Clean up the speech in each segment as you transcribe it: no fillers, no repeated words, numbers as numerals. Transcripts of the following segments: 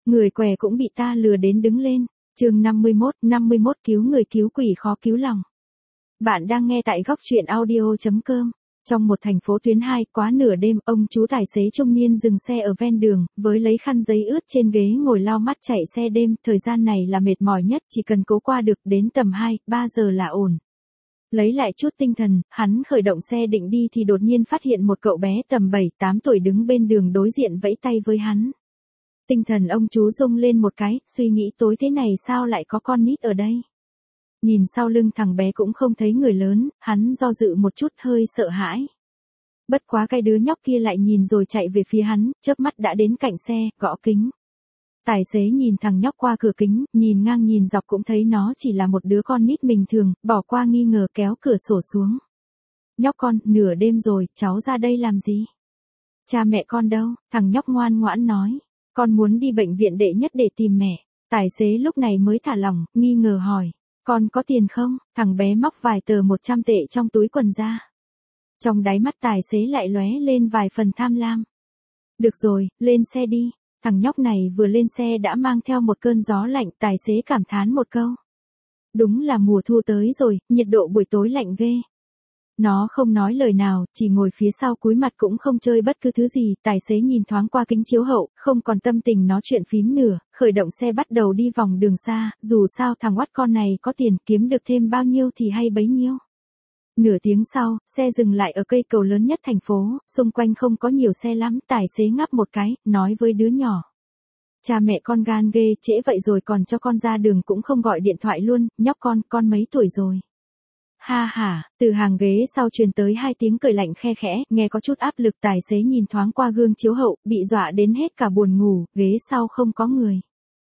Người què cũng bị ta lừa đến đứng lên. Chương 51 cứu người cứu quỷ khó cứu lòng. Bạn đang nghe tại góc truyện audio.com. Trong một thành phố tuyến 2, quá nửa đêm, ông chú tài xế trung niên dừng xe ở ven đường, với lấy khăn giấy ướt trên ghế ngồi lau mắt chạy xe đêm, thời gian này là mệt mỏi nhất, chỉ cần cố qua được đến tầm 2-3 giờ là ổn. Lấy lại chút tinh thần, hắn khởi động xe định đi thì đột nhiên phát hiện một cậu bé tầm 7-8 tuổi đứng bên đường đối diện vẫy tay với hắn. Tinh thần ông chú rung lên một cái, suy nghĩ tối thế này sao lại có con nít ở đây. Nhìn sau lưng thằng bé cũng không thấy người lớn, hắn do dự một chút hơi sợ hãi. Bất quá cái đứa nhóc kia lại nhìn rồi chạy về phía hắn, chớp mắt đã đến cạnh xe, gõ kính. Tài xế nhìn thằng nhóc qua cửa kính, nhìn ngang nhìn dọc cũng thấy nó chỉ là một đứa con nít bình thường, bỏ qua nghi ngờ kéo cửa sổ xuống. Nhóc con, nửa đêm rồi, cháu ra đây làm gì? Cha mẹ con đâu? Thằng nhóc ngoan ngoãn nói. Con muốn đi bệnh viện đệ nhất để tìm mẹ. Tài xế lúc này mới thả lỏng, nghi ngờ hỏi. Con có tiền không? Thằng bé móc vài tờ 100 tệ trong túi quần ra. Trong đáy mắt tài xế lại lóe lên vài phần tham lam. Được rồi, lên xe đi. Thằng nhóc này vừa lên xe đã mang theo một cơn gió lạnh, tài xế cảm thán một câu. Đúng là mùa thu tới rồi, nhiệt độ buổi tối lạnh ghê. Nó không nói lời nào, chỉ ngồi phía sau cúi mặt cũng không chơi bất cứ thứ gì, tài xế nhìn thoáng qua kính chiếu hậu, không còn tâm tình nói chuyện phím nữa, khởi động xe bắt đầu đi vòng đường xa, dù sao thằng oắt con này có tiền kiếm được thêm bao nhiêu thì hay bấy nhiêu. Nửa tiếng sau, xe dừng lại ở cây cầu lớn nhất thành phố, xung quanh không có nhiều xe lắm, tài xế ngáp một cái, nói với đứa nhỏ. Cha mẹ con gan ghê, trễ vậy rồi còn cho con ra đường cũng không gọi điện thoại luôn, nhóc con mấy tuổi rồi? Ha ha, từ hàng ghế sau truyền tới hai tiếng cười lạnh khe khẽ, nghe có chút áp lực, tài xế nhìn thoáng qua gương chiếu hậu, bị dọa đến hết cả buồn ngủ, ghế sau không có người.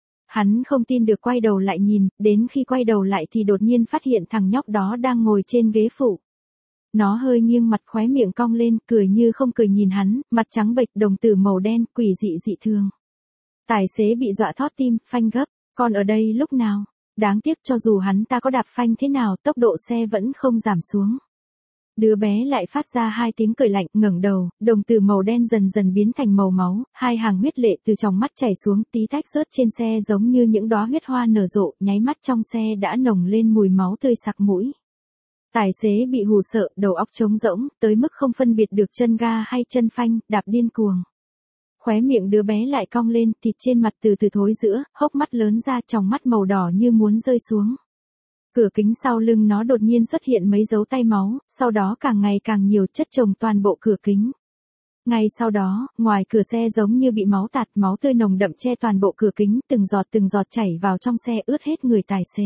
Hắn không tin được quay đầu lại nhìn, đến khi quay đầu lại thì đột nhiên phát hiện thằng nhóc đó đang ngồi trên ghế phụ. Nó hơi nghiêng mặt khóe miệng cong lên, cười như không cười nhìn hắn, mặt trắng bệch đồng tử màu đen, quỷ dị dị thường. Tài xế bị dọa thót tim, phanh gấp, con ở đây lúc nào? Đáng tiếc cho dù hắn ta có đạp phanh thế nào, tốc độ xe vẫn không giảm xuống. Đứa bé lại phát ra hai tiếng cười lạnh, ngẩng đầu, đồng tử màu đen dần dần biến thành màu máu, hai hàng huyết lệ từ trong mắt chảy xuống, tí tách rớt trên xe giống như những đóa huyết hoa nở rộ, nháy mắt trong xe đã nồng lên mùi máu tươi sặc mũi. Tài xế bị hù sợ, đầu óc trống rỗng, tới mức không phân biệt được chân ga hay chân phanh, đạp điên cuồng. Khóe miệng đứa bé lại cong lên, thịt trên mặt từ từ thối rữa, hốc mắt lớn ra, tròng mắt màu đỏ như muốn rơi xuống. Cửa kính sau lưng nó đột nhiên xuất hiện mấy dấu tay máu, sau đó càng ngày càng nhiều chất chồng toàn bộ cửa kính. Ngay sau đó, ngoài cửa xe giống như bị máu tạt, máu tươi nồng đậm che toàn bộ cửa kính, từng giọt chảy vào trong xe ướt hết người tài xế.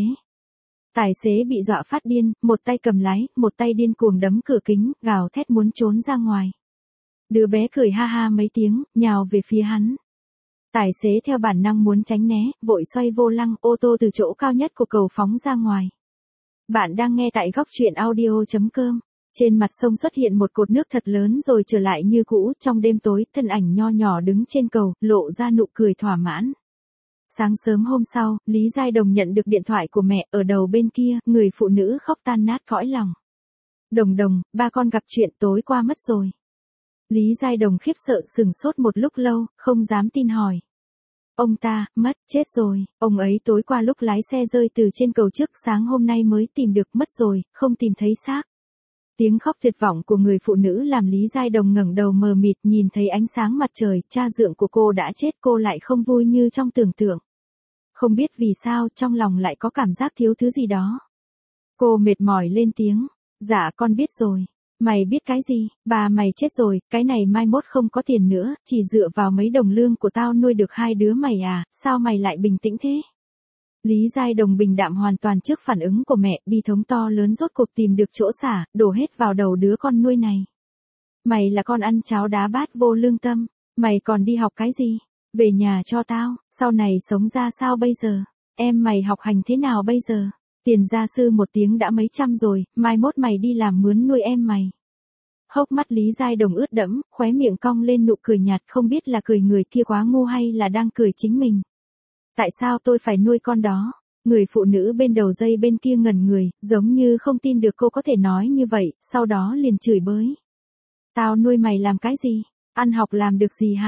Tài xế bị dọa phát điên, một tay cầm lái, một tay điên cuồng đấm cửa kính, gào thét muốn trốn ra ngoài. Đứa bé cười ha ha mấy tiếng, nhào về phía hắn. Tài xế theo bản năng muốn tránh né, vội xoay vô lăng, ô tô từ chỗ cao nhất của cầu phóng ra ngoài. Bạn đang nghe tại góc truyện audio.com. Trên mặt sông xuất hiện một cột nước thật lớn rồi trở lại như cũ, trong đêm tối, thân ảnh nho nhỏ đứng trên cầu, lộ ra nụ cười thỏa mãn. Sáng sớm hôm sau, Lý Giai Đồng nhận được điện thoại của mẹ, ở đầu bên kia, người phụ nữ khóc tan nát cõi lòng. Đồng, ba con gặp chuyện tối qua mất rồi. Lý Giai Đồng khiếp sợ sừng sốt một lúc lâu, không dám tin hỏi. Ông ta, mất, chết rồi, ông ấy tối qua lúc lái xe rơi từ trên cầu trước, sáng hôm nay mới tìm được, mất rồi, không tìm thấy xác. Tiếng khóc tuyệt vọng của người phụ nữ làm Lý Giai Đồng ngẩng đầu mờ mịt, nhìn thấy ánh sáng mặt trời, cha dượng của cô đã chết, cô lại không vui như trong tưởng tượng. Không biết vì sao, trong lòng lại có cảm giác thiếu thứ gì đó. Cô mệt mỏi lên tiếng, dạ con biết rồi. Mày biết cái gì, bà mày chết rồi, cái này mai mốt không có tiền nữa, chỉ dựa vào mấy đồng lương của tao nuôi được hai đứa mày à, sao mày lại bình tĩnh thế? Lý Giai Đồng bình đạm hoàn toàn trước phản ứng của mẹ, bi thống to lớn rốt cuộc tìm được chỗ xả, đổ hết vào đầu đứa con nuôi này. Mày là con ăn cháo đá bát vô lương tâm, mày còn đi học cái gì? Về nhà cho tao, sau này sống ra sao bây giờ? Em mày học hành thế nào bây giờ? Tiền gia sư một tiếng đã mấy trăm rồi, mai mốt mày đi làm mướn nuôi em mày. Hốc mắt Lý Giai Đồng ướt đẫm, khóe miệng cong lên nụ cười nhạt, không biết là cười người kia quá ngu hay là đang cười chính mình. Tại sao tôi phải nuôi con đó? Người phụ nữ bên đầu dây bên kia ngẩn người, giống như không tin được cô có thể nói như vậy, sau đó liền chửi bới. Tao nuôi mày làm cái gì? Ăn học làm được gì hả?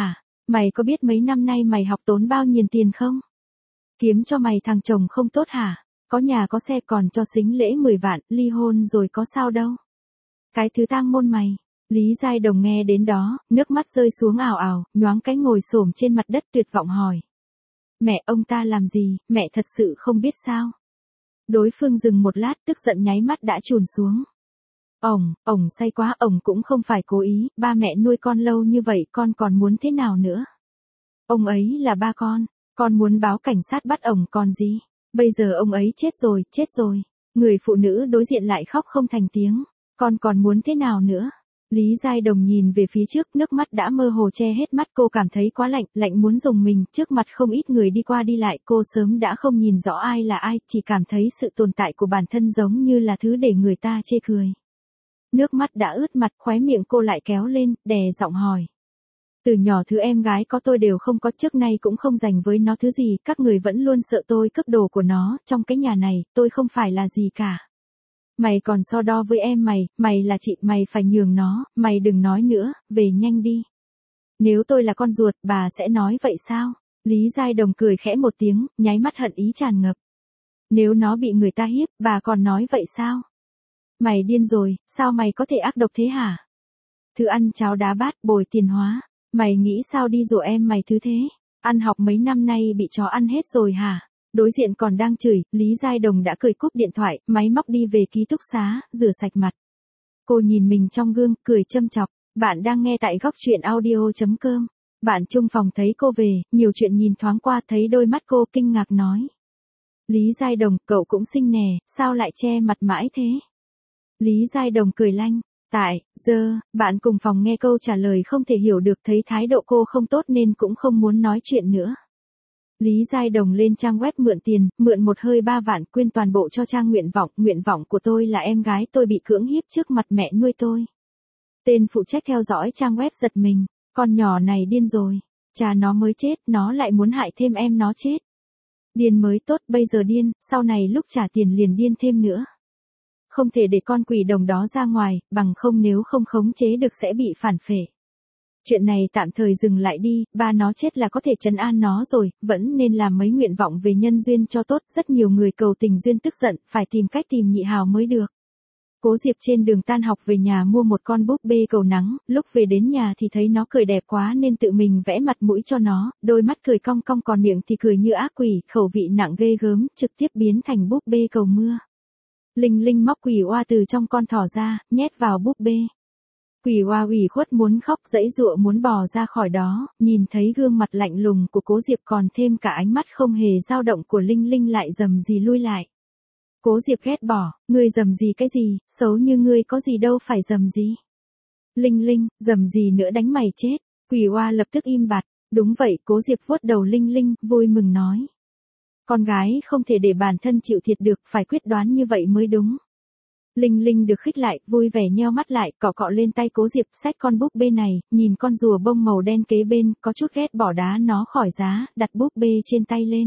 Mày có biết mấy năm nay mày học tốn bao nhiêu tiền không? Kiếm cho mày thằng chồng không tốt hả? Có nhà có xe còn cho sính lễ 10 vạn, ly hôn rồi có sao đâu. Cái thứ tang môn mày. Lý Giai Đồng nghe đến đó, nước mắt rơi xuống ào ào, nhoáng cái ngồi xổm trên mặt đất tuyệt vọng hỏi. Mẹ ông ta làm gì, mẹ thật sự không biết sao. Đối phương dừng một lát tức giận nháy mắt đã chùn xuống. Ổng say quá, ổng cũng không phải cố ý, ba mẹ nuôi con lâu như vậy con còn muốn thế nào nữa. Ông ấy là ba con muốn báo cảnh sát bắt ổng còn gì. Bây giờ ông ấy chết rồi. Người phụ nữ đối diện lại khóc không thành tiếng. Con còn muốn thế nào nữa? Lý Giai Đồng nhìn về phía trước, nước mắt đã mơ hồ che hết mắt, cô cảm thấy quá lạnh, lạnh muốn dùng mình, trước mặt không ít người đi qua đi lại, cô sớm đã không nhìn rõ ai là ai, chỉ cảm thấy sự tồn tại của bản thân giống như là thứ để người ta chê cười. Nước mắt đã ướt mặt, khóe miệng cô lại kéo lên, đè giọng hỏi. Từ nhỏ thứ em gái có tôi đều không có, trước nay cũng không dành với nó thứ gì, các người vẫn luôn sợ tôi cướp đồ của nó, trong cái nhà này, tôi không phải là gì cả. Mày còn so đo với em mày là chị, mày phải nhường nó, mày đừng nói nữa, về nhanh đi. Nếu tôi là con ruột, bà sẽ nói vậy sao? Lý Giai Đồng cười khẽ một tiếng, nháy mắt hận ý tràn ngập. Nếu nó bị người ta hiếp, bà còn nói vậy sao? Mày điên rồi, sao mày có thể ác độc thế hả? Thứ ăn cháo đá bát, bồi tiền hóa. Mày nghĩ sao đi dỗ em mày thứ thế? Ăn học mấy năm nay bị chó ăn hết rồi hả? Đối diện còn đang chửi, Lý Giai Đồng đã cười cúp điện thoại, máy móc đi về ký túc xá, rửa sạch mặt. Cô nhìn mình trong gương, cười châm chọc. Bạn đang nghe tại góc truyện audio.com. Bạn chung phòng thấy cô về, nhiều chuyện nhìn thoáng qua thấy đôi mắt cô kinh ngạc nói. Lý Giai Đồng, cậu cũng xinh nè, sao lại che mặt mãi thế? Lý Giai Đồng cười lanh. Bạn cùng phòng nghe câu trả lời không thể hiểu được, thấy thái độ cô không tốt nên cũng không muốn nói chuyện nữa. Lý Giai Đồng lên trang web mượn tiền, mượn một hơi 3 vạn, quyên toàn bộ cho trang nguyện vọng của tôi là em gái tôi bị cưỡng hiếp trước mặt mẹ nuôi tôi. Tên phụ trách theo dõi trang web giật mình, con nhỏ này điên rồi, cha nó mới chết, nó lại muốn hại thêm em nó chết. Điên mới tốt, bây giờ điên, sau này lúc trả tiền liền điên thêm nữa. Không thể để con quỷ đồng đó ra ngoài, bằng không nếu không khống chế được sẽ bị phản phệ. Chuyện này tạm thời dừng lại đi, ba nó chết là có thể trấn an nó rồi, vẫn nên làm mấy nguyện vọng về nhân duyên cho tốt, rất nhiều người cầu tình duyên tức giận, phải tìm cách tìm nhị hào mới được. Cố Diệp trên đường tan học về nhà mua một con búp bê cầu nắng, lúc về đến nhà thì thấy nó cười đẹp quá nên tự mình vẽ mặt mũi cho nó, đôi mắt cười cong cong còn miệng thì cười như ác quỷ, khẩu vị nặng ghê gớm, trực tiếp biến thành búp bê cầu mưa. Linh Linh móc quỷ oa từ trong con thỏ ra, nhét vào búp bê. Quỷ oa ủy khuất muốn khóc, giãy giụa muốn bò ra khỏi đó, nhìn thấy gương mặt lạnh lùng của Cố Diệp còn thêm cả ánh mắt không hề dao động của Linh Linh lại rầm rì lui lại. Cố Diệp ghét bỏ, ngươi rầm rì cái gì, xấu như ngươi có gì đâu phải rầm rì. Linh Linh, rầm rì nữa đánh mày chết. Quỷ oa lập tức im bặt, đúng vậy, Cố Diệp vuốt đầu Linh Linh, vui mừng nói. Con gái không thể để bản thân chịu thiệt được, phải quyết đoán như vậy mới đúng. Linh Linh được khích lại, vui vẻ nheo mắt lại, cọ cọ lên tay Cố Diệp, xách con búp bê này, nhìn con rùa bông màu đen kế bên, có chút ghét bỏ đá nó khỏi giá, đặt búp bê trên tay lên.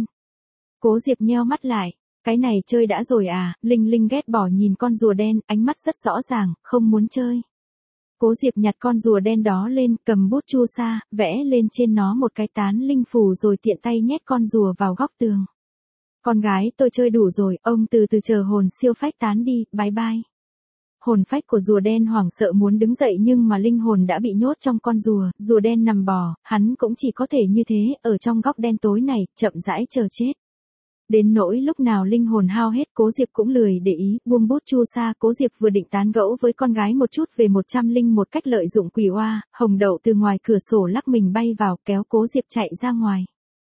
Cố Diệp nheo mắt lại, cái này chơi đã rồi à? Linh Linh ghét bỏ nhìn con rùa đen, ánh mắt rất rõ ràng, không muốn chơi. Cố Diệp nhặt con rùa đen đó lên, cầm bút chu sa, vẽ lên trên nó một cái tán linh phù rồi tiện tay nhét con rùa vào góc tường. Con gái tôi chơi đủ rồi, ông từ từ chờ hồn siêu phách tán đi, bye bye. Hồn phách của rùa đen hoảng sợ muốn đứng dậy nhưng mà linh hồn đã bị nhốt trong con rùa đen nằm bò, hắn cũng chỉ có thể như thế, ở trong góc đen tối này, chậm rãi chờ chết. Đến nỗi lúc nào linh hồn hao hết, Cố Diệp cũng lười để ý, buông bút chu sa, Cố Diệp vừa định tán gẫu với con gái một chút về 101 cách lợi dụng quỷ oa, Hồng Đậu từ ngoài cửa sổ lắc mình bay vào, kéo Cố Diệp chạy ra ngoài.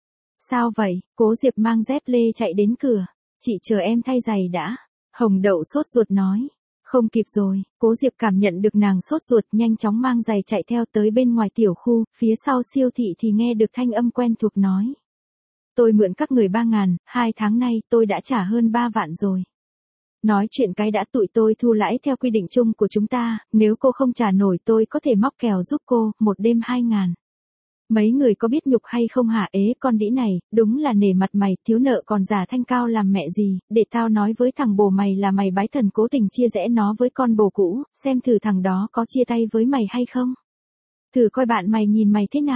Sao vậy? Cố Diệp mang dép lê chạy đến cửa. Chị chờ em thay giày đã. Hồng Đậu sốt ruột nói. Không kịp rồi. Cố Diệp cảm nhận được nàng sốt ruột, nhanh chóng mang giày chạy theo tới bên ngoài tiểu khu, phía sau siêu thị thì nghe được thanh âm quen thuộc nói. Tôi mượn các người 3.000, 2 tháng nay tôi đã trả hơn 3 vạn rồi. Nói chuyện cái đã, tụi tôi thu lãi theo quy định chung của chúng ta, nếu cô không trả nổi tôi có thể móc kèo giúp cô, một đêm 2.000. Mấy người có biết nhục hay không hả? Ế con đĩ này, đúng là nể mặt mày, thiếu nợ còn giả thanh cao làm mẹ gì, để tao nói với thằng bồ mày là mày bái thần cố tình chia rẽ nó với con bồ cũ, xem thử thằng đó có chia tay với mày hay không. Thử coi bạn mày nhìn mày thế nào.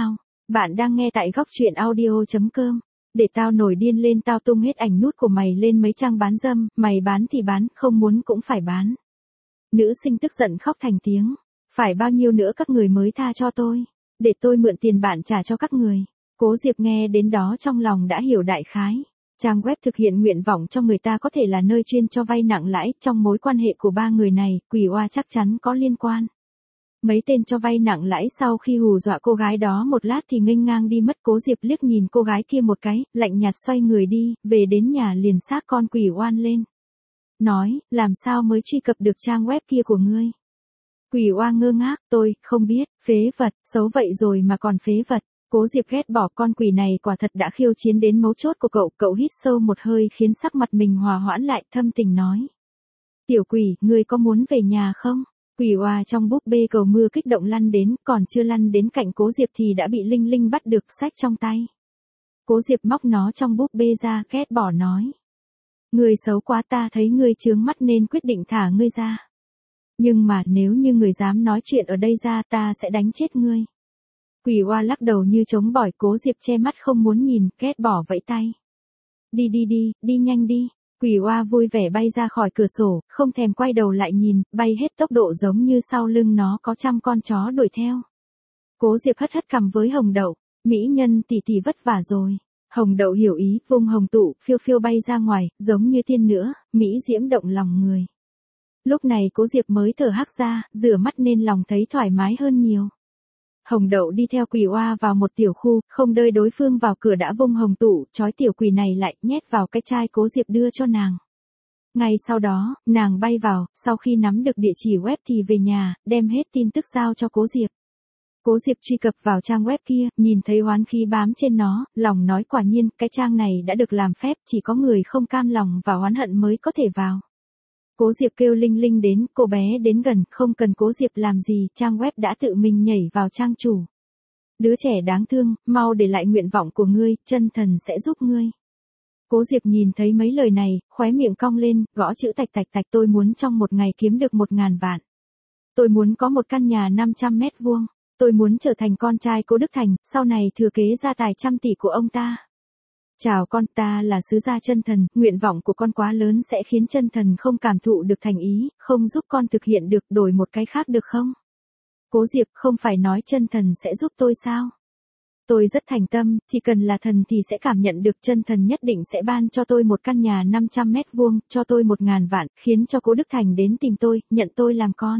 Bạn đang nghe tại góc truyện audio.com. Để tao nổi điên lên tao tung hết ảnh nút của mày lên mấy trang bán dâm, mày bán thì bán, không muốn cũng phải bán. Nữ sinh tức giận khóc thành tiếng. Phải bao nhiêu nữa các người mới tha cho tôi? Để tôi mượn tiền bạn trả cho các người. Cố Diệp nghe đến đó trong lòng đã hiểu đại khái. Trang web thực hiện nguyện vọng cho người ta có thể là nơi chuyên cho vay nặng lãi, trong mối quan hệ của ba người này, Quỷ Oa chắc chắn có liên quan. Mấy tên cho vay nặng lãi sau khi hù dọa cô gái đó một lát thì nghênh ngang đi mất. Cố Diệp liếc nhìn cô gái kia một cái, lạnh nhạt xoay người đi, về đến nhà liền xác con quỷ oan lên. Nói, làm sao mới truy cập được trang web kia của ngươi? Quỷ oa ngơ ngác, tôi, không biết, phế vật, xấu vậy rồi mà còn phế vật. Cố Diệp ghét bỏ con quỷ này quả thật đã khiêu chiến đến mấu chốt của cậu hít sâu một hơi khiến sắc mặt mình hòa hoãn lại, thâm tình nói. Tiểu quỷ, ngươi có muốn về nhà không? Quỷ oa trong búp bê cầu mưa kích động lăn đến, còn chưa lăn đến cạnh Cố Diệp thì đã bị Linh Linh bắt được xách trong tay. Cố Diệp móc nó trong búp bê ra, ghét bỏ nói. Ngươi xấu quá, ta thấy ngươi chướng mắt nên quyết định thả ngươi ra. Nhưng mà nếu như ngươi dám nói chuyện ở đây ra ta sẽ đánh chết ngươi. Quỷ oa lắc đầu như chống bỏi. Cố Diệp che mắt không muốn nhìn, ghét bỏ vẫy tay. Đi nhanh đi. Quỷ oa vui vẻ bay ra khỏi cửa sổ, không thèm quay đầu lại nhìn, bay hết tốc độ giống như sau lưng nó có trăm con chó đuổi theo. Cố Diệp hất cằm với Hồng Đậu, mỹ nhân tỷ tỷ vất vả rồi. Hồng Đậu hiểu ý, vung hồng tụ, phiêu phiêu bay ra ngoài, giống như tiên nữa, mỹ diễm động lòng người. Lúc này Cố Diệp mới thở hắt ra, rửa mắt nên lòng thấy thoải mái hơn nhiều. Hồng Đậu đi theo quỷ oa vào một tiểu khu, không đợi đối phương vào cửa đã vung hồng tụ, trói tiểu quỷ này lại, nhét vào cái chai Cố Diệp đưa cho nàng. Ngay sau đó, nàng bay vào, sau khi nắm được địa chỉ web thì về nhà, đem hết tin tức giao cho Cố Diệp. Cố Diệp truy cập vào trang web kia, nhìn thấy oán khí bám trên nó, lòng nói quả nhiên, cái trang này đã được làm phép, chỉ có người không cam lòng và oán hận mới có thể vào. Cố Diệp kêu Linh Linh đến, cô bé đến gần, không cần Cố Diệp làm gì, trang web đã tự mình nhảy vào trang chủ. Đứa trẻ đáng thương, mau để lại nguyện vọng của ngươi, chân thần sẽ giúp ngươi. Cố Diệp nhìn thấy mấy lời này, khóe miệng cong lên, gõ chữ tạch tạch tạch. Tôi muốn trong một ngày kiếm được 1.000 vạn. Tôi muốn có một căn nhà 500 mét vuông. Tôi muốn trở thành con trai Cố Đức Thành, sau này thừa kế gia tài trăm tỷ của ông ta. Chào con, ta là sứ gia chân thần, nguyện vọng của con quá lớn sẽ khiến chân thần không cảm thụ được thành ý, không giúp con thực hiện được, đổi một cái khác được không? Cố Diệp, không phải nói chân thần sẽ giúp tôi sao? Tôi rất thành tâm, chỉ cần là thần thì sẽ cảm nhận được, chân thần nhất định sẽ ban cho tôi một căn nhà 500 mét vuông, cho tôi 1.000 vạn, khiến cho Cố Đức Thành đến tìm tôi, nhận tôi làm con.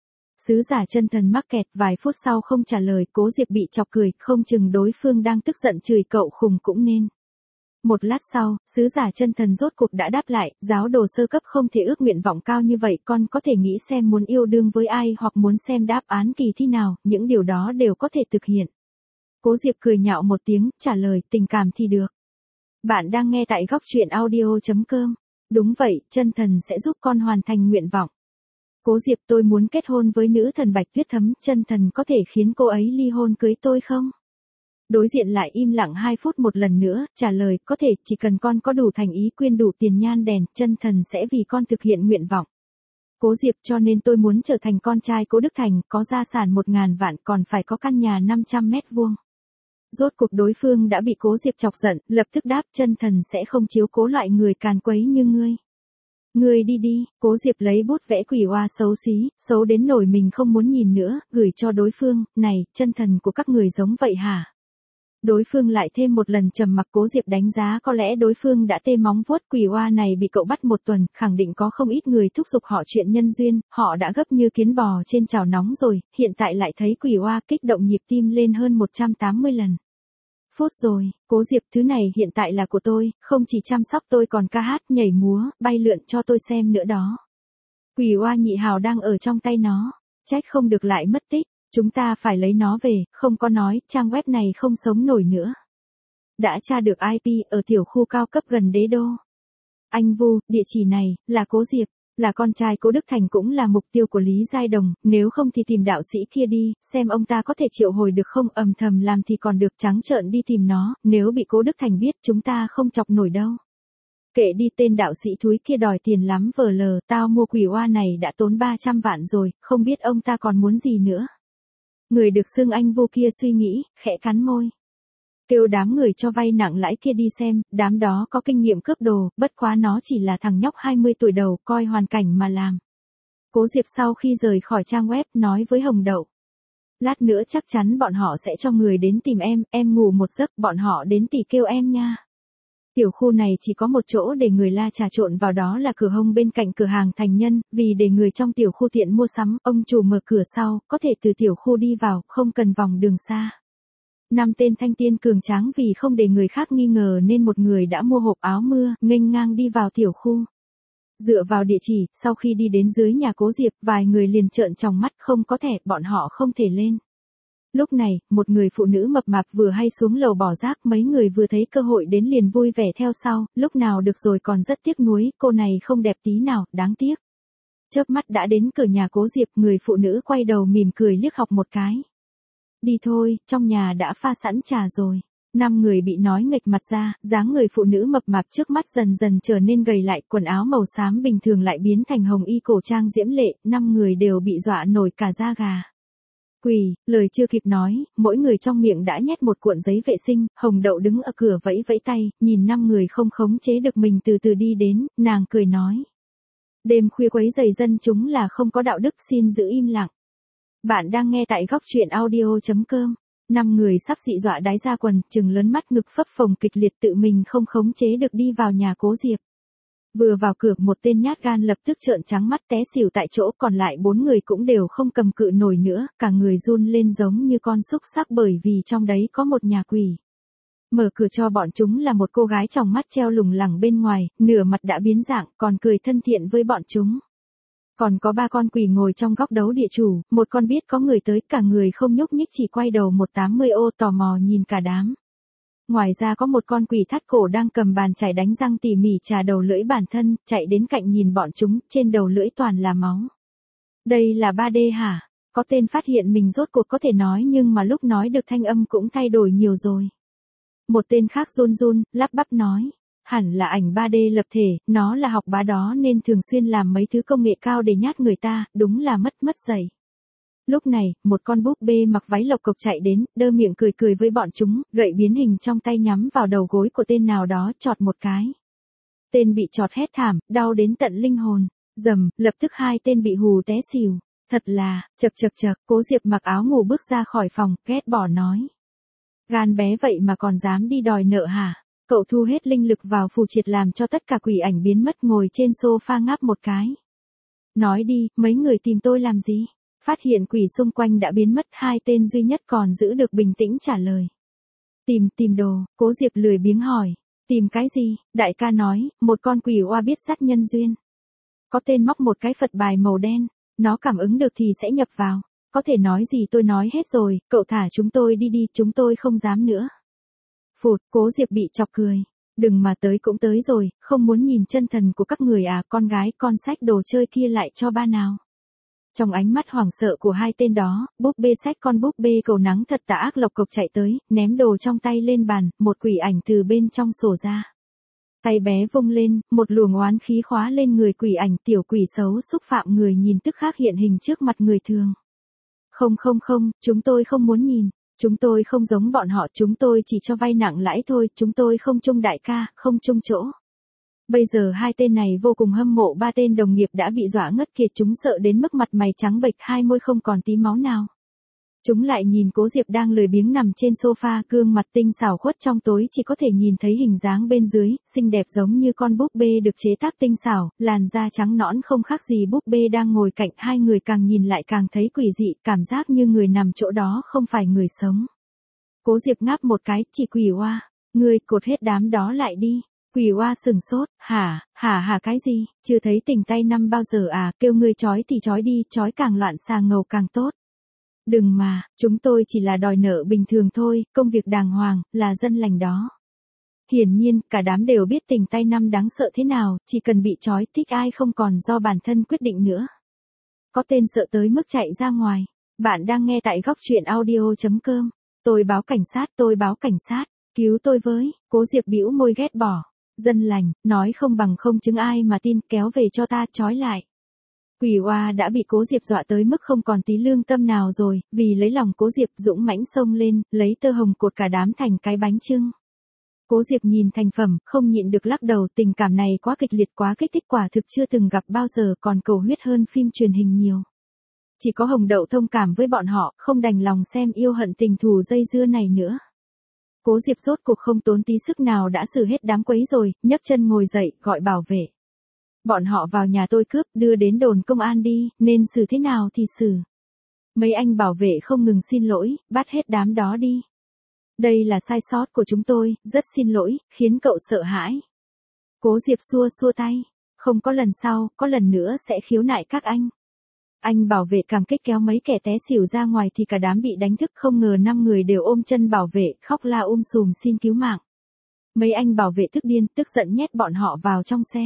Sứ giả chân thần mắc kẹt, vài phút sau không trả lời. Cố Diệp bị chọc cười, không chừng đối phương đang tức giận chửi cậu khùng cũng nên. Một lát sau, sứ giả chân thần rốt cuộc đã đáp lại, giáo đồ sơ cấp không thể ước nguyện vọng cao như vậy, con có thể nghĩ xem muốn yêu đương với ai hoặc muốn xem đáp án kỳ thi nào, những điều đó đều có thể thực hiện. Cố Diệp cười nhạo một tiếng, trả lời, tình cảm thì được. Bạn đang nghe tại góc truyện audio.com. Đúng vậy, chân thần sẽ giúp con hoàn thành nguyện vọng. Cố Diệp, tôi muốn kết hôn với nữ thần Bạch Tuyết Thấm, chân thần có thể khiến cô ấy ly hôn cưới tôi không? Đối diện lại im lặng 2 phút một lần nữa, trả lời, có thể, chỉ cần con có đủ thành ý quyên đủ tiền nhang đèn, chân thần sẽ vì con thực hiện nguyện vọng. Cố Diệp, cho nên tôi muốn trở thành con trai Cố Đức Thành, có gia sản 1.000 vạn, còn phải có căn nhà 500 mét vuông. Rốt cuộc đối phương đã bị Cố Diệp chọc giận, lập tức đáp, chân thần sẽ không chiếu cố loại người càn quấy như ngươi. Ngươi đi, Cố Diệp lấy bút vẽ quỷ oa xấu xí, xấu đến nỗi mình không muốn nhìn nữa, gửi cho đối phương, này, chân thần của các người giống vậy hả? Đối phương lại thêm một lần trầm mặc. Cố Diệp đánh giá có lẽ đối phương đã tê móng vuốt. Quỷ oa này bị cậu bắt 1 tuần, khẳng định có không ít người thúc giục họ chuyện nhân duyên, họ đã gấp như kiến bò trên chảo nóng rồi, hiện tại lại thấy quỷ oa kích động nhịp tim lên hơn 180 lần. Phút rồi, Cố Diệp, thứ này hiện tại là của tôi, không chỉ chăm sóc tôi còn ca hát, nhảy múa, bay lượn cho tôi xem nữa đó. Quỷ oa nhị hào đang ở trong tay nó, trách không được lại mất tích. Chúng ta phải lấy nó về, không có nói, trang web này không sống nổi nữa. Đã tra được IP, ở tiểu khu cao cấp gần đế đô. Anh Vu, địa chỉ này, là Cố Diệp, là con trai Cố Đức Thành cũng là mục tiêu của Lý Giai Đồng, nếu không thì tìm đạo sĩ kia đi, xem ông ta có thể triệu hồi được không, ầm thầm làm thì còn được, trắng trợn đi tìm nó, nếu bị Cố Đức Thành biết chúng ta không chọc nổi đâu. Kệ đi, tên đạo sĩ thúi kia đòi tiền lắm vờ lờ, tao mua quỷ oa này đã tốn 300 vạn rồi, không biết ông ta còn muốn gì nữa. Người được xưng anh vô kia suy nghĩ, khẽ cắn môi. Kêu đám người cho vay nặng lãi kia đi xem, đám đó có kinh nghiệm cướp đồ, bất quá nó chỉ là thằng nhóc 20 tuổi đầu, coi hoàn cảnh mà làm. Cố Diệp sau khi rời khỏi trang web nói với Hồng Đậu. Lát nữa chắc chắn bọn họ sẽ cho người đến tìm em ngủ một giấc, bọn họ đến tỉ kêu em nha. Tiểu khu này chỉ có một chỗ để người la trà trộn vào, đó là cửa hông bên cạnh cửa hàng thành nhân, vì để người trong tiểu khu tiện mua sắm, ông chủ mở cửa sau, có thể từ tiểu khu đi vào, không cần vòng đường xa. 5 tên thanh niên cường tráng vì không để người khác nghi ngờ nên một người đã mua hộp áo mưa, nghênh ngang đi vào tiểu khu. Dựa vào địa chỉ, sau khi đi đến dưới nhà Cố Diệp, vài người liền trợn tròng mắt, không có thẻ, bọn họ không thể lên. Lúc này, một người phụ nữ mập mạp vừa hay xuống lầu bỏ rác, mấy người vừa thấy cơ hội đến liền vui vẻ theo sau, lúc nào được rồi còn rất tiếc nuối, cô này không đẹp tí nào, đáng tiếc. Chớp mắt đã đến cửa nhà Cố Diệp, người phụ nữ quay đầu mỉm cười liếc học một cái. Đi thôi, trong nhà đã pha sẵn trà rồi. 5 người bị nói nghệch mặt ra, dáng người phụ nữ mập mạp trước mắt dần dần trở nên gầy lại, quần áo màu xám bình thường lại biến thành hồng y cổ trang diễm lệ, 5 người đều bị dọa nổi cả da gà. Quỳ, lời chưa kịp nói, mỗi người trong miệng đã nhét một cuộn giấy vệ sinh, Hồng Đậu đứng ở cửa vẫy vẫy tay, nhìn 5 người không khống chế được mình từ từ đi đến, nàng cười nói. Đêm khuya quấy rầy dân chúng là không có đạo đức, xin giữ im lặng. Bạn đang nghe tại góc truyện audio.com. 5 người sắp dị dọa đái ra quần, trừng lớn mắt, ngực phập phồng kịch liệt, tự mình không khống chế được đi vào nhà Cố Diệp. Vừa vào cửa, một tên nhát gan lập tức trợn trắng mắt té xỉu tại chỗ, còn lại 4 người cũng đều không cầm cự nổi nữa, cả người run lên giống như con xúc xắc bởi vì trong đấy có một nhà quỷ. Mở cửa cho bọn chúng là một cô gái tròng mắt treo lủng lẳng bên ngoài, nửa mặt đã biến dạng, còn cười thân thiện với bọn chúng. Còn có 3 con quỷ ngồi trong góc đấu địa chủ, một con biết có người tới, cả người không nhúc nhích, chỉ quay đầu 180 ô tò mò nhìn cả đám. Ngoài ra có một con quỷ thắt cổ đang cầm bàn chải đánh răng tỉ mỉ chà đầu lưỡi bản thân, chạy đến cạnh nhìn bọn chúng, trên đầu lưỡi toàn là máu. Đây là 3D hả? Có tên phát hiện mình rốt cuộc có thể nói nhưng mà lúc nói được thanh âm cũng thay đổi nhiều rồi. Một tên khác run run, lắp bắp nói. Hẳn là ảnh 3D lập thể, nó là học bá đó nên thường xuyên làm mấy thứ công nghệ cao để nhát người ta, đúng là mất dạy. Lúc này, một con búp bê mặc váy lộc cộc chạy đến, đơ miệng cười cười với bọn chúng, gậy biến hình trong tay nhắm vào đầu gối của tên nào đó, chọt một cái. Tên bị chọt hét thảm, đau đến tận linh hồn. Dầm, lập tức 2 tên bị hù té xỉu. Thật là, chậc, Cố Diệp mặc áo ngủ bước ra khỏi phòng, ghét bỏ nói. Gan bé vậy mà còn dám đi đòi nợ hả? Cậu thu hết linh lực vào phù triệt làm cho tất cả quỷ ảnh biến mất, ngồi trên sofa ngáp một cái. Nói đi, mấy người tìm tôi làm gì? Phát hiện quỷ xung quanh đã biến mất, 2 tên duy nhất còn giữ được bình tĩnh trả lời. Tìm đồ, Cố Diệp lười biếng hỏi. Tìm cái gì? Đại ca nói, một con quỷ oa biết sát nhân duyên. Có tên móc một cái Phật bài màu đen, nó cảm ứng được thì sẽ nhập vào. Có thể nói gì tôi nói hết rồi, cậu thả chúng tôi đi, chúng tôi không dám nữa. Phụt, Cố Diệp bị chọc cười. Đừng mà tới cũng tới rồi, không muốn nhìn chân thần của các người à, con gái con xách đồ chơi kia lại cho ba nào. Trong ánh mắt hoảng sợ của 2 tên đó, búp bê xách con búp bê cầu nắng thật tà ác lộc cộc chạy tới, ném đồ trong tay lên bàn, một quỷ ảnh từ bên trong sổ ra. Tay bé vung lên, một luồng oán khí khóa lên người quỷ ảnh, tiểu quỷ xấu xúc phạm người nhìn tức khắc hiện hình trước mặt người thường. Không, chúng tôi không muốn nhìn. Chúng tôi không giống bọn họ, chúng tôi chỉ cho vay nặng lãi thôi, chúng tôi không chung đại ca, không chung chỗ. Bây giờ 2 tên này vô cùng hâm mộ 3 tên đồng nghiệp đã bị dọa ngất kiệt, chúng sợ đến mức mặt mày trắng bệch, 2 môi không còn tí máu nào. Chúng lại nhìn Cố Diệp đang lười biếng nằm trên sofa, gương mặt tinh xảo khuất trong tối chỉ có thể nhìn thấy hình dáng bên dưới, xinh đẹp giống như con búp bê được chế tác tinh xảo, làn da trắng nõn không khác gì búp bê đang ngồi cạnh. 2 người càng nhìn lại càng thấy quỷ dị, cảm giác như người nằm chỗ đó không phải người sống. Cố Diệp ngáp một cái, chỉ quỷ oa, ngươi cột hết đám đó lại đi. Quỷ oa sừng sốt, hả cái gì, chưa thấy tỉnh tay năm bao giờ à, kêu ngươi chói thì chói đi, chói càng loạn xà ngầu càng tốt. Đừng mà, chúng tôi chỉ là đòi nợ bình thường thôi, công việc đàng hoàng, là dân lành đó. Hiển nhiên, cả đám đều biết tỉnh tay năm đáng sợ thế nào, chỉ cần bị trói thích ai không còn do bản thân quyết định nữa. Có tên sợ tới mức chạy ra ngoài. Bạn đang nghe tại góc truyện audio.com. Tôi báo cảnh sát, cứu tôi với. Cố Diệp bĩu môi ghét bỏ. Dân lành, nói không bằng không chứng ai mà tin, kéo về cho ta, trói lại. Quỷ oa đã bị Cố Diệp dọa tới mức không còn tí lương tâm nào rồi, vì lấy lòng Cố Diệp dũng mãnh xông lên, lấy tơ hồng cột cả đám thành cái bánh chưng. Cố Diệp nhìn thành phẩm, không nhịn được lắc đầu, tình cảm này quá kịch liệt, quá kích thích, quả thực chưa từng gặp bao giờ, còn cầu huyết hơn phim truyền hình nhiều. Chỉ có Hồng Đậu thông cảm với bọn họ, không đành lòng xem yêu hận tình thù dây dưa này nữa. Cố Diệp rốt cuộc không tốn tí sức nào đã xử hết đám quấy rồi, nhấc chân ngồi dậy, gọi bảo vệ. Bọn họ vào nhà tôi cướp, đưa đến đồn công an đi, nên xử thế nào thì xử. Mấy anh bảo vệ không ngừng xin lỗi, bắt hết đám đó đi. Đây là sai sót của chúng tôi, rất xin lỗi, khiến cậu sợ hãi. Cố Diệp xua xua tay. Không có lần sau, có lần nữa sẽ khiếu nại các anh. Anh bảo vệ cảm kích kéo mấy kẻ té xỉu ra ngoài thì cả đám bị đánh thức, không ngờ 5 người đều ôm chân bảo vệ, khóc la sùm xin cứu mạng. Mấy anh bảo vệ tức điên, tức giận nhét bọn họ vào trong xe.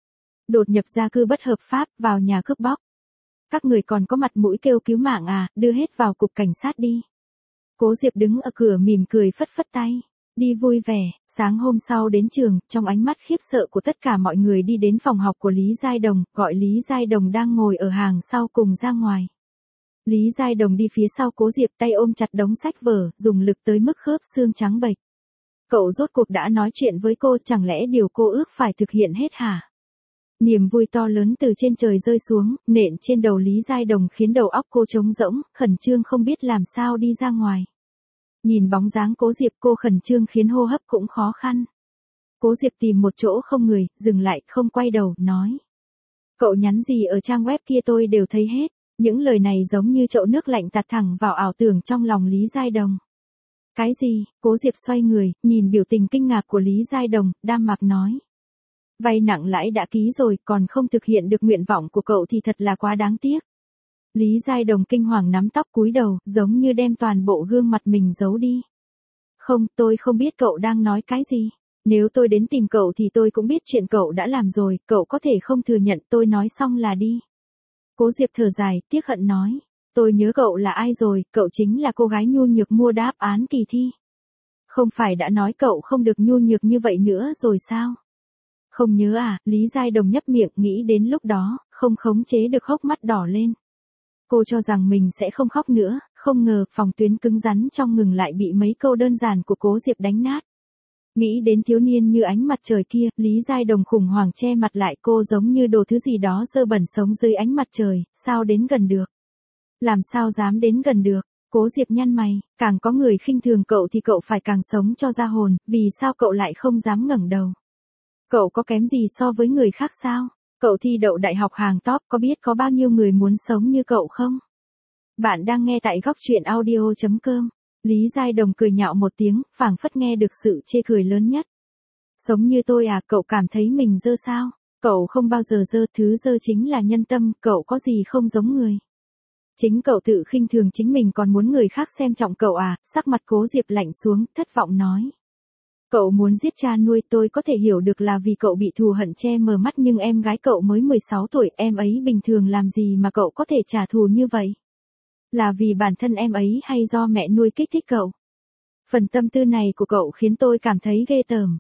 Đột nhập gia cư bất hợp pháp, vào nhà cướp bóc. Các người còn có mặt mũi kêu cứu mạng à, đưa hết vào cục cảnh sát đi. Cố Diệp đứng ở cửa mỉm cười phất phất tay. Đi vui vẻ, sáng hôm sau đến trường, trong ánh mắt khiếp sợ của tất cả mọi người đi đến phòng học của Lý Giai Đồng, gọi Lý Giai Đồng đang ngồi ở hàng sau cùng ra ngoài. Lý Giai Đồng đi phía sau Cố Diệp, tay ôm chặt đống sách vở, dùng lực tới mức khớp xương trắng bệch. Cậu rốt cuộc đã nói chuyện với cô, chẳng lẽ điều cô ước phải thực hiện hết hả? Niềm vui to lớn từ trên trời rơi xuống, nện trên đầu Lý Giai Đồng khiến đầu óc cô trống rỗng, khẩn trương không biết làm sao đi ra ngoài. Nhìn bóng dáng Cố Diệp, cô khẩn trương khiến hô hấp cũng khó khăn. Cố Diệp tìm một chỗ không người, dừng lại, không quay đầu, nói. Cậu nhắn gì ở trang web kia tôi đều thấy hết. Những lời này giống như chậu nước lạnh tạt thẳng vào ảo tưởng trong lòng Lý Giai Đồng. Cái gì? Cố Diệp xoay người, nhìn biểu tình kinh ngạc của Lý Giai Đồng, đam mạc nói. Vay nặng lãi đã ký rồi, còn không thực hiện được nguyện vọng của cậu thì thật là quá đáng tiếc. Lý Giai Đồng kinh hoàng nắm tóc cúi đầu, giống như đem toàn bộ gương mặt mình giấu đi. Không, tôi không biết cậu đang nói cái gì. Nếu tôi đến tìm cậu thì tôi cũng biết chuyện cậu đã làm rồi, cậu có thể không thừa nhận, tôi nói xong là đi. Cố Diệp thở dài, tiếc hận nói. Tôi nhớ cậu là ai rồi, cậu chính là cô gái nhu nhược mua đáp án kỳ thi. Không phải đã nói cậu không được nhu nhược như vậy nữa rồi sao? Không nhớ à, Lý Giai Đồng nhấp miệng, nghĩ đến lúc đó, không khống chế được hốc mắt đỏ lên. Cô cho rằng mình sẽ không khóc nữa, không ngờ phòng tuyến cứng rắn trong ngừng lại bị mấy câu đơn giản của Cố Diệp đánh nát. Nghĩ đến thiếu niên như ánh mặt trời kia, Lý Giai Đồng khủng hoảng che mặt lại, cô giống như đồ thứ gì đó dơ bẩn sống dưới ánh mặt trời, sao đến gần được? Làm sao dám đến gần được? Cố Diệp nhăn mày, càng có người khinh thường cậu thì cậu phải càng sống cho ra hồn, vì sao cậu lại không dám ngẩng đầu? Cậu có kém gì so với người khác sao? Cậu thi đậu đại học hàng top, có biết có bao nhiêu người muốn sống như cậu không? Bạn đang nghe tại góc truyện audio.com. Lý Giai Đồng cười nhạo một tiếng, phảng phất nghe được sự chê cười lớn nhất. Sống như tôi à, cậu cảm thấy mình dơ sao? Cậu không bao giờ dơ, thứ dơ chính là nhân tâm, cậu có gì không giống người. Chính cậu tự khinh thường chính mình còn muốn người khác xem trọng cậu à, sắc mặt Cố Diệp lạnh xuống, thất vọng nói. Cậu muốn giết cha nuôi, tôi có thể hiểu được là vì cậu bị thù hận che mờ mắt, nhưng em gái cậu mới 16 tuổi, em ấy bình thường làm gì mà cậu có thể trả thù như vậy? Là vì bản thân em ấy hay do mẹ nuôi kích thích cậu? Phần tâm tư này của cậu khiến tôi cảm thấy ghê tởm.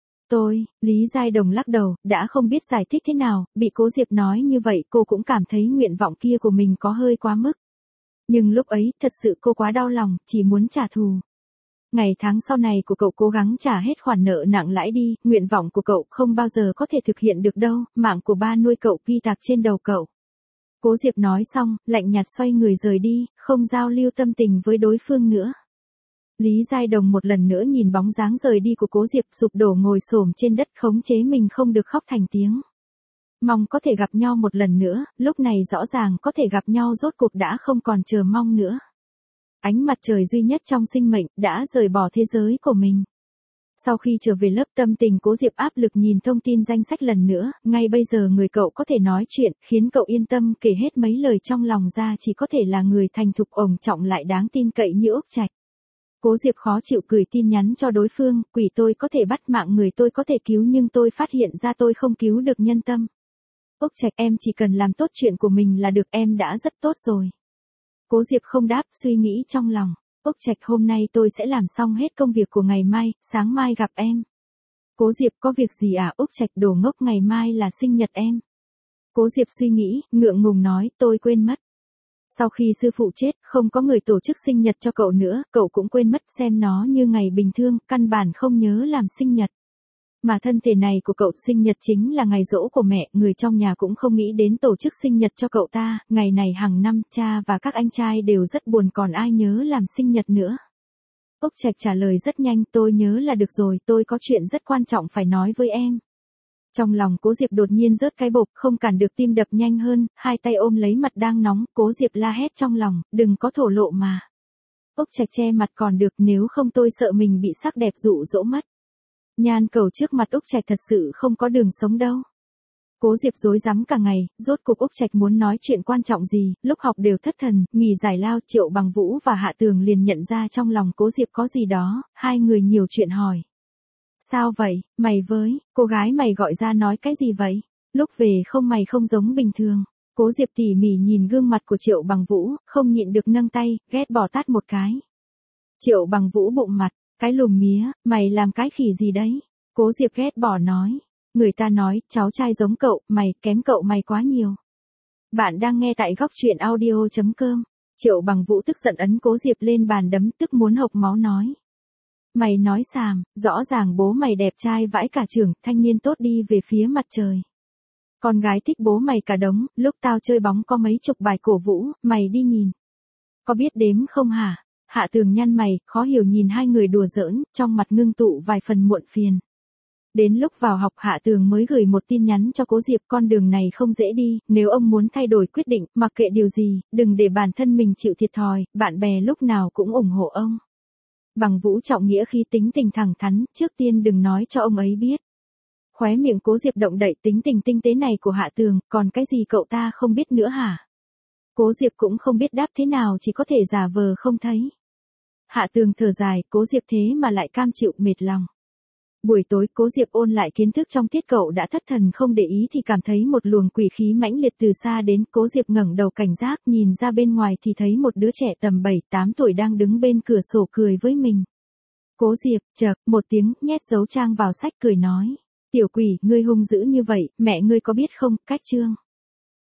Lý Giai Đồng lắc đầu, đã không biết giải thích thế nào, bị Cố Diệp nói như vậy cô cũng cảm thấy nguyện vọng kia của mình có hơi quá mức. Nhưng lúc ấy, thật sự cô quá đau lòng, chỉ muốn trả thù. Ngày tháng sau này của cậu cố gắng trả hết khoản nợ nặng lãi đi, nguyện vọng của cậu không bao giờ có thể thực hiện được đâu, mạng của ba nuôi cậu ghi tạc trên đầu cậu. Cố Diệp nói xong, lạnh nhạt xoay người rời đi, không giao lưu tâm tình với đối phương nữa. Lý Giai Đồng một lần nữa nhìn bóng dáng rời đi của Cố Diệp, sụp đổ ngồi xổm trên đất, khống chế mình không được khóc thành tiếng. Mong có thể gặp nhau một lần nữa, lúc này rõ ràng có thể gặp nhau rốt cuộc đã không còn chờ mong nữa. Ánh mặt trời duy nhất trong sinh mệnh đã rời bỏ thế giới của mình. Sau khi trở về lớp, tâm tình Cố Diệp áp lực nhìn thông tin danh sách lần nữa, ngay bây giờ người cậu có thể nói chuyện, khiến cậu yên tâm kể hết mấy lời trong lòng ra chỉ có thể là người thành thục ổn trọng lại đáng tin cậy như Úc Trạch. Cố Diệp khó chịu gửi tin nhắn cho đối phương, quỷ tôi có thể bắt mạng người tôi có thể cứu nhưng tôi phát hiện ra tôi không cứu được nhân tâm. Úc Trạch, em chỉ cần làm tốt chuyện của mình là được, em đã rất tốt rồi. Cố Diệp không đáp, suy nghĩ trong lòng. Úc Trạch, hôm nay tôi sẽ làm xong hết công việc của ngày mai, sáng mai gặp em. Cố Diệp, có việc gì à? Úc Trạch, đồ ngốc, ngày mai là sinh nhật em. Cố Diệp suy nghĩ, ngượng ngùng nói, tôi quên mất. Sau khi sư phụ chết, không có người tổ chức sinh nhật cho cậu nữa, cậu cũng quên mất xem nó như ngày bình thường, căn bản không nhớ làm sinh nhật. Mà thân thể này của cậu sinh nhật chính là ngày giỗ của mẹ, người trong nhà cũng không nghĩ đến tổ chức sinh nhật cho cậu ta, ngày này hàng năm, cha và các anh trai đều rất buồn còn ai nhớ làm sinh nhật nữa. Úc Trạch trả lời rất nhanh, tôi nhớ là được rồi, tôi có chuyện rất quan trọng phải nói với em. Trong lòng Cố Diệp đột nhiên rớt cái bộp, không cản được tim đập nhanh hơn, hai tay ôm lấy mặt đang nóng, Cố Diệp la hét trong lòng, đừng có thổ lộ mà. Úc Trạch che mặt còn được, nếu không tôi sợ mình bị sắc đẹp dụ dỗ mất. Nhan cầu trước mặt Úc Trạch thật sự không có đường sống đâu. Cố Diệp rối rắm cả ngày, rốt cuộc Úc Trạch muốn nói chuyện quan trọng gì, lúc học đều thất thần, nghỉ giải lao, Triệu Bằng Vũ và Hạ Tường liền nhận ra trong lòng Cố Diệp có gì đó, hai người nhiều chuyện hỏi. Sao vậy, mày với, cô gái mày gọi ra nói cái gì vậy? Lúc về không mày không giống bình thường. Cố Diệp tỉ mỉ nhìn gương mặt của Triệu Bằng Vũ, không nhịn được nâng tay, ghét bỏ tát một cái. Triệu Bằng Vũ bụng mặt, cái lùm mía, mày làm cái khỉ gì đấy? Cố Diệp ghét bỏ nói. Người ta nói, cháu trai giống cậu, mày, kém cậu mày quá nhiều. Bạn đang nghe tại góc truyện audio.com. Triệu Bằng Vũ tức giận ấn Cố Diệp lên bàn đấm, tức muốn hộc máu nói. Mày nói xàm, rõ ràng bố mày đẹp trai vãi cả trường, thanh niên tốt đi về phía mặt trời. Con gái thích bố mày cả đống, lúc tao chơi bóng có mấy chục bài cổ vũ, mày đi nhìn. Có biết đếm không hả? Hạ Tường nhăn mày, khó hiểu nhìn hai người đùa giỡn, trong mặt ngưng tụ vài phần muộn phiền. Đến lúc vào học Hạ Tường mới gửi một tin nhắn cho Cố Diệp, con đường này không dễ đi, nếu ông muốn thay đổi quyết định, mặc kệ điều gì, đừng để bản thân mình chịu thiệt thòi, bạn bè lúc nào cũng ủng hộ ông. Bằng Vũ trọng nghĩa khi tính tình thẳng thắn, trước tiên đừng nói cho ông ấy biết. Khóe miệng Cố Diệp động đậy, tính tình tinh tế này của Hạ Tường, còn cái gì cậu ta không biết nữa hả? Cố Diệp cũng không biết đáp thế nào, chỉ có thể giả vờ không thấy. Hạ Tường thở dài, Cố Diệp thế mà lại cam chịu, mệt lòng. Buổi tối, Cố Diệp ôn lại kiến thức trong tiết cậu đã thất thần không để ý thì cảm thấy một luồng quỷ khí mãnh liệt từ xa đến, Cố Diệp ngẩng đầu cảnh giác, nhìn ra bên ngoài thì thấy một đứa trẻ tầm 7-8 tuổi đang đứng bên cửa sổ cười với mình. Cố Diệp, chợt, một tiếng, nhét dấu trang vào sách cười nói. Tiểu quỷ, ngươi hung dữ như vậy, mẹ ngươi có biết không, cách chương.